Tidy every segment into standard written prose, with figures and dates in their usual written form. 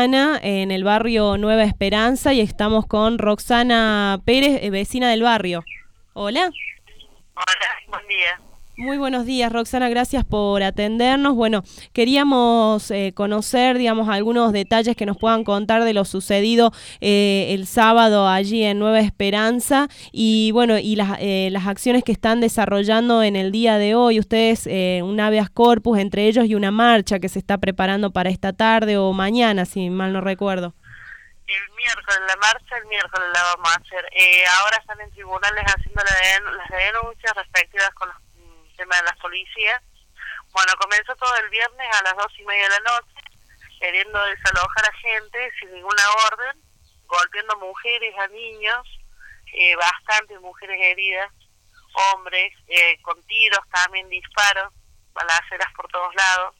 semana en el barrio Nueva Esperanza y estamos con Roxana Pérez, vecina del barrio. Hola. Hola, buen día. Muy buenos días, Roxana, gracias por atendernos. Bueno, queríamos conocer, digamos, algunos detalles que nos puedan contar de lo sucedido el sábado allí en Nueva Esperanza y, bueno, y las acciones que están desarrollando en el día de hoy. Ustedes, un habeas corpus entre ellos y una marcha que se está preparando para esta tarde o mañana, si mal no recuerdo. El miércoles, la marcha el miércoles la vamos a hacer. Ahora están en tribunales haciendo las denuncias respectivas con los temas de las policías. Bueno, comenzó todo el viernes a las 2:30 de la noche, queriendo desalojar a gente sin ninguna orden, golpeando mujeres, a niños, bastantes mujeres heridas, hombres, con tiros también, disparos, balaceras por todos lados.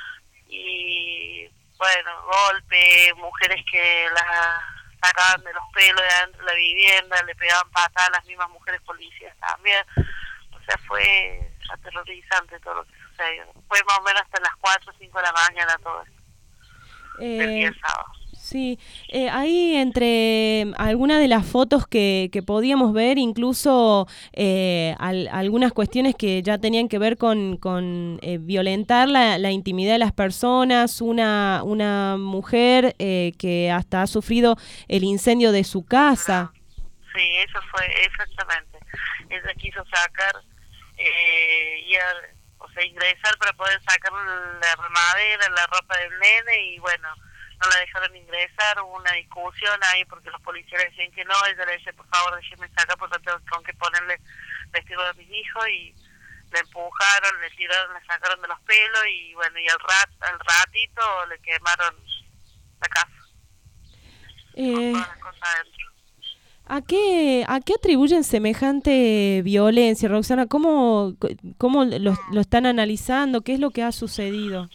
Y bueno, golpe, mujeres que las sacaban de los pelos de adentro de la vivienda, le pegaban patadas a las mismas mujeres policías también. O sea, fue aterrorizante todo lo que sucedió. Fue más o menos hasta las 4 o 5 de la mañana todo esto, del día sábado. Sí, ahí entre algunas de las fotos que podíamos ver, incluso algunas cuestiones que ya tenían que ver con violentar la intimidad de las personas, una mujer que hasta ha sufrido el incendio de su casa. Sí, eso fue exactamente. Ella quiso sacar, ingresar para poder sacar la remadera, la ropa del nene y bueno, no la dejaron ingresar, hubo una discusión ahí porque los policías decían que no, ella le decía por favor déjeme sacar porque tengo que ponerle vestido de mis hijos y le empujaron, le tiraron, le sacaron de los pelos y bueno, y al ratito le quemaron la casa con todas las cosas adentro. ¿A qué atribuyen semejante violencia, Roxana? ¿Cómo lo están analizando? ¿Qué es lo que ha sucedido?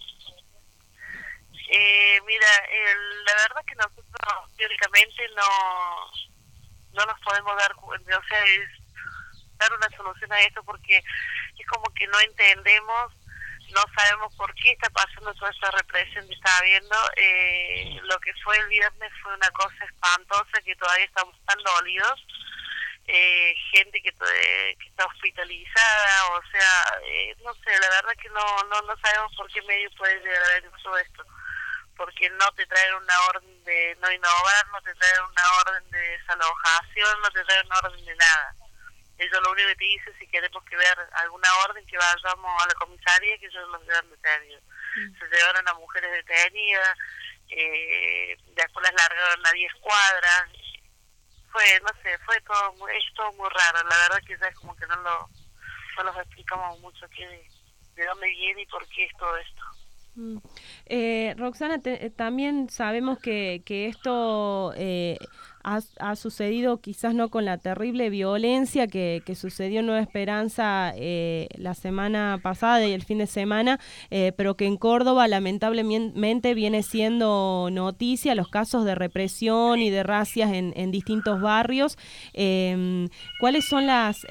Mira, la verdad que nosotros teóricamente no nos podemos dar, o sea, dar una solución a esto porque es como que no entendemos, no sabemos por qué está pasando toda esa represión que está habiendo. Lo que fue el viernes fue una cosa espantosa que todavía estamos tan dolidos. Gente que está hospitalizada, o sea, no sé, la verdad que no sabemos por qué medio puede llegar a haber todo esto. Porque no te traen una orden de no innovar, no te traen una orden de desalojación, no te traen una orden de nada. Ellos lo único que te dicen, si queremos que ver alguna orden, que vayamos a la comisaría, que ellos los llevan detenidos. Se llevaron a mujeres detenidas, después las largaron a 10 cuadras. Es todo muy raro. La verdad que ya es como que no los explicamos mucho de dónde viene y por qué es todo esto. Roxana, también sabemos que esto ha sucedido quizás no con la terrible violencia que sucedió en Nueva Esperanza la semana pasada y el fin de semana, pero que en Córdoba lamentablemente viene siendo noticia los casos de represión y de racias en distintos barrios. ¿Cuáles son las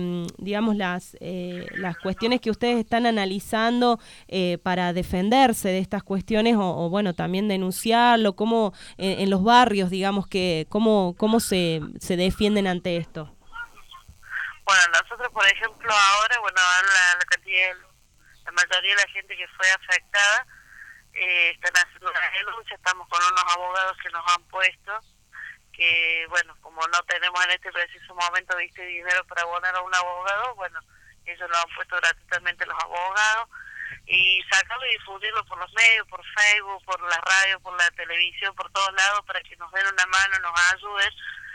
cuestiones que ustedes están analizando para defenderse de estas cuestiones o bueno, también denunciarlo? ¿Cómo en los barrios, digamos, que cómo se defienden ante esto? Bueno, nosotros, por ejemplo, ahora, bueno, la mayoría de la gente que fue afectada están haciendo una denuncia, estamos con unos abogados que nos han puesto, que, bueno, como no tenemos en este preciso momento, dinero para abonar a un abogado, bueno, ellos nos han puesto gratuitamente los abogados, y sacarlo y difundirlo por los medios, por Facebook, por la radio, por la televisión, por todos lados, para que nos den una mano, nos ayuden,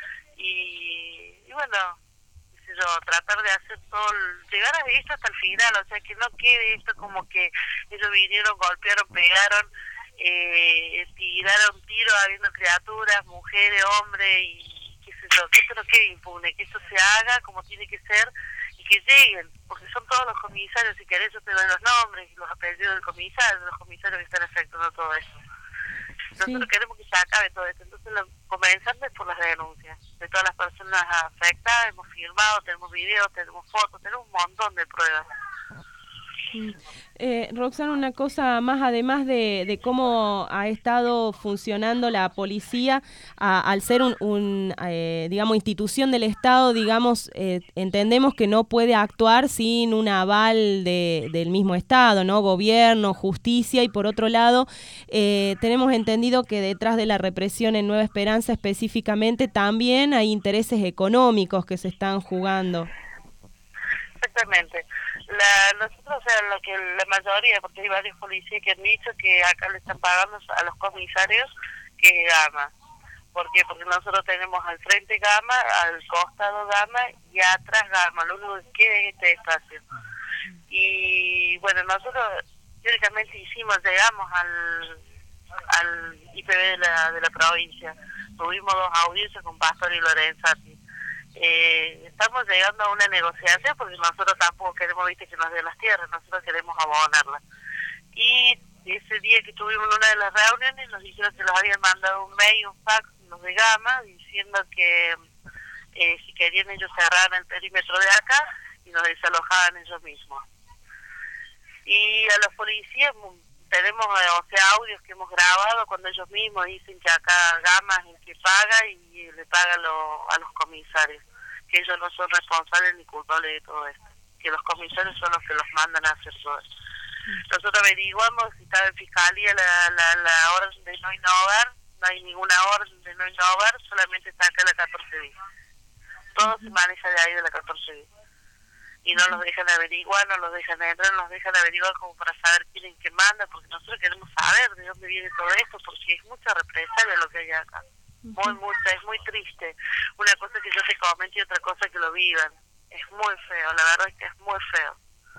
y bueno, tratar de hacer llegar a esto hasta el final, o sea, que no quede esto como que ellos vinieron, golpearon, pegaron, tiraron tiros habiendo criaturas, mujeres, hombres, y qué sé yo, que esto no quede impune, que esto se haga como tiene que ser, y que lleguen, porque son todos los comisarios, si querés yo te doy los nombres y los apellidos del comisario, de los comisarios que están efectuando todo eso. Nosotros queremos que se acabe todo esto, entonces comenzando es por las denuncias de todas las personas afectadas. Hemos filmado, tenemos videos, tenemos fotos, tenemos un montón de pruebas. Roxana, una cosa más, además de cómo ha estado funcionando la policía, al ser digamos, institución del Estado, digamos, entendemos que no puede actuar sin un aval del mismo Estado, ¿no? Gobierno, justicia, y por otro lado, tenemos entendido que detrás de la represión en Nueva Esperanza específicamente también hay intereses económicos que se están jugando. Exactamente. Nosotros, o sea, lo que la mayoría, porque hay varios policías que han dicho que acá le están pagando a los comisarios que es Gama. ¿Por qué? Porque nosotros tenemos al frente Gama, al costado Gama y atrás Gama, lo único que queda es este espacio. Y bueno, nosotros teóricamente llegamos al IPB de la provincia. Tuvimos 2 audiencias con Pastor y Lorenzati. Estamos llegando a una negociación porque nosotros tampoco queremos, viste, que nos den las tierras, nosotros queremos abonarlas. Y ese día que tuvimos una de las reuniones nos dijeron que los habían mandado un mail, un fax, los de Gama, diciendo que si querían ellos cerraran el perímetro de acá y nos desalojaban ellos mismos. Y a los policías tenemos, o sea, audios que hemos grabado cuando ellos mismos dicen que acá Gama es el que paga y le paga a los comisarios, que ellos no son responsables ni culpables de todo esto, que los comisarios son los que los mandan a hacer todo esto. Nosotros averiguamos si estaba en fiscalía la orden de no innovar, no hay ninguna orden de no innovar, solamente está acá la 14 bis. Todo se maneja de ahí de la 14 bis. Y no los dejan averiguar, no los dejan entrar, no los dejan averiguar como para saber quién es que manda, porque nosotros queremos saber de dónde viene todo esto, porque es mucha represalia lo que hay acá. Mucha, es muy triste. Una cosa que yo te comento y otra cosa que lo vivan. Es muy feo, la verdad es que es muy feo.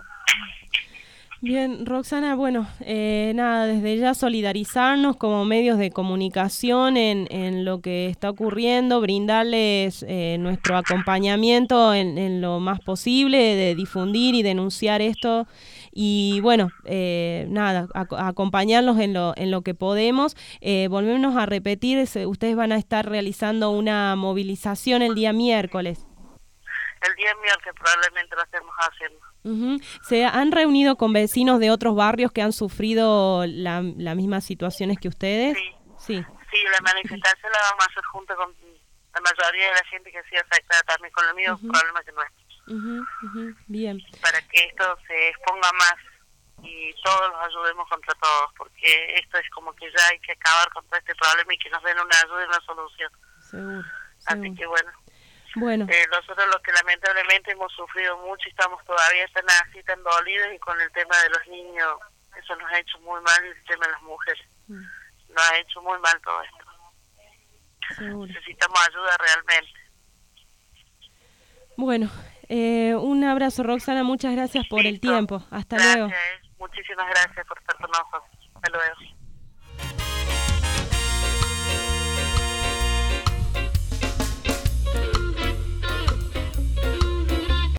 Bien, Roxana, bueno, nada, desde ya solidarizarnos como medios de comunicación en lo que está ocurriendo, brindarles nuestro acompañamiento en lo más posible, de difundir y denunciar esto y bueno, nada, acompañarlos en lo que podemos. Volvemos a repetir, ustedes van a estar realizando una movilización el día miércoles. El día miércoles probablemente lo estemos haciendo. ¿Se han reunido con vecinos de otros barrios que han sufrido las mismas situaciones que ustedes? Sí, la manifestación la vamos a hacer junto con la mayoría de la gente que ha sido afectada también con los mismos problemas que nuestros. Bien. Para que esto se exponga más y todos los ayudemos contra todos, porque esto es como que ya hay que acabar con todo este problema y que nos den una ayuda y una solución. Seguro. Así que bueno. Nosotros los que lamentablemente hemos sufrido mucho y estamos todavía tan dolidos, y con el tema de los niños, eso nos ha hecho muy mal, y el tema de las mujeres nos ha hecho muy mal todo esto. Seguro. Necesitamos ayuda realmente. Bueno, un abrazo, Roxana, muchas gracias por el tiempo. Hasta luego. Muchísimas gracias por estar con nosotros.